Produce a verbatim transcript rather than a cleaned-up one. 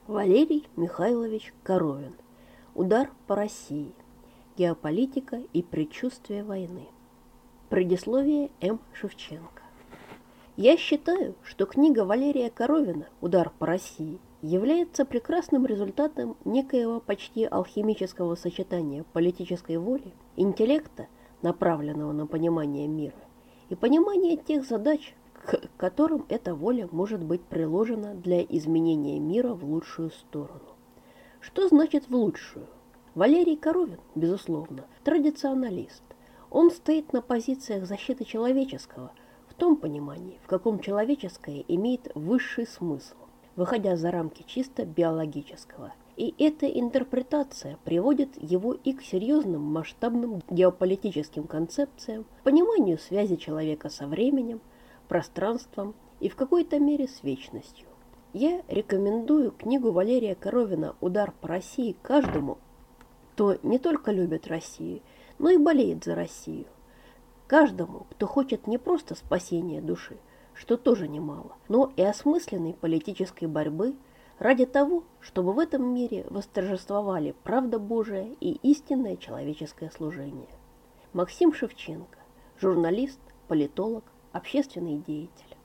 Валерий Михайлович Коровин. Удар по России. Геополитика и предчувствие войны. Предисловие М. Шевченко. Я считаю, что книга Валерия Коровина «Удар по России» является прекрасным результатом некоего почти алхимического сочетания политической воли, интеллекта, направленного на понимание мира, и понимания тех задач, к которым эта воля может быть приложена для изменения мира в лучшую сторону. Что значит в лучшую? Валерий Коровин, безусловно, традиционалист. Он стоит на позициях защиты человеческого, в том понимании, в каком человеческое имеет высший смысл, выходя за рамки чисто биологического. И эта интерпретация приводит его и к серьезным масштабным геополитическим концепциям, пониманию связи человека со временем, пространством и в какой-то мере с вечностью. Я рекомендую книгу Валерия Коровина «Удар по России» каждому, кто не только любит Россию, но и болеет за Россию. Каждому, кто хочет не просто спасения души, что тоже немало, но и осмысленной политической борьбы ради того, чтобы в этом мире восторжествовали правда Божия и истинное человеческое служение. Максим Шевченко, журналист, политолог, общественный деятель.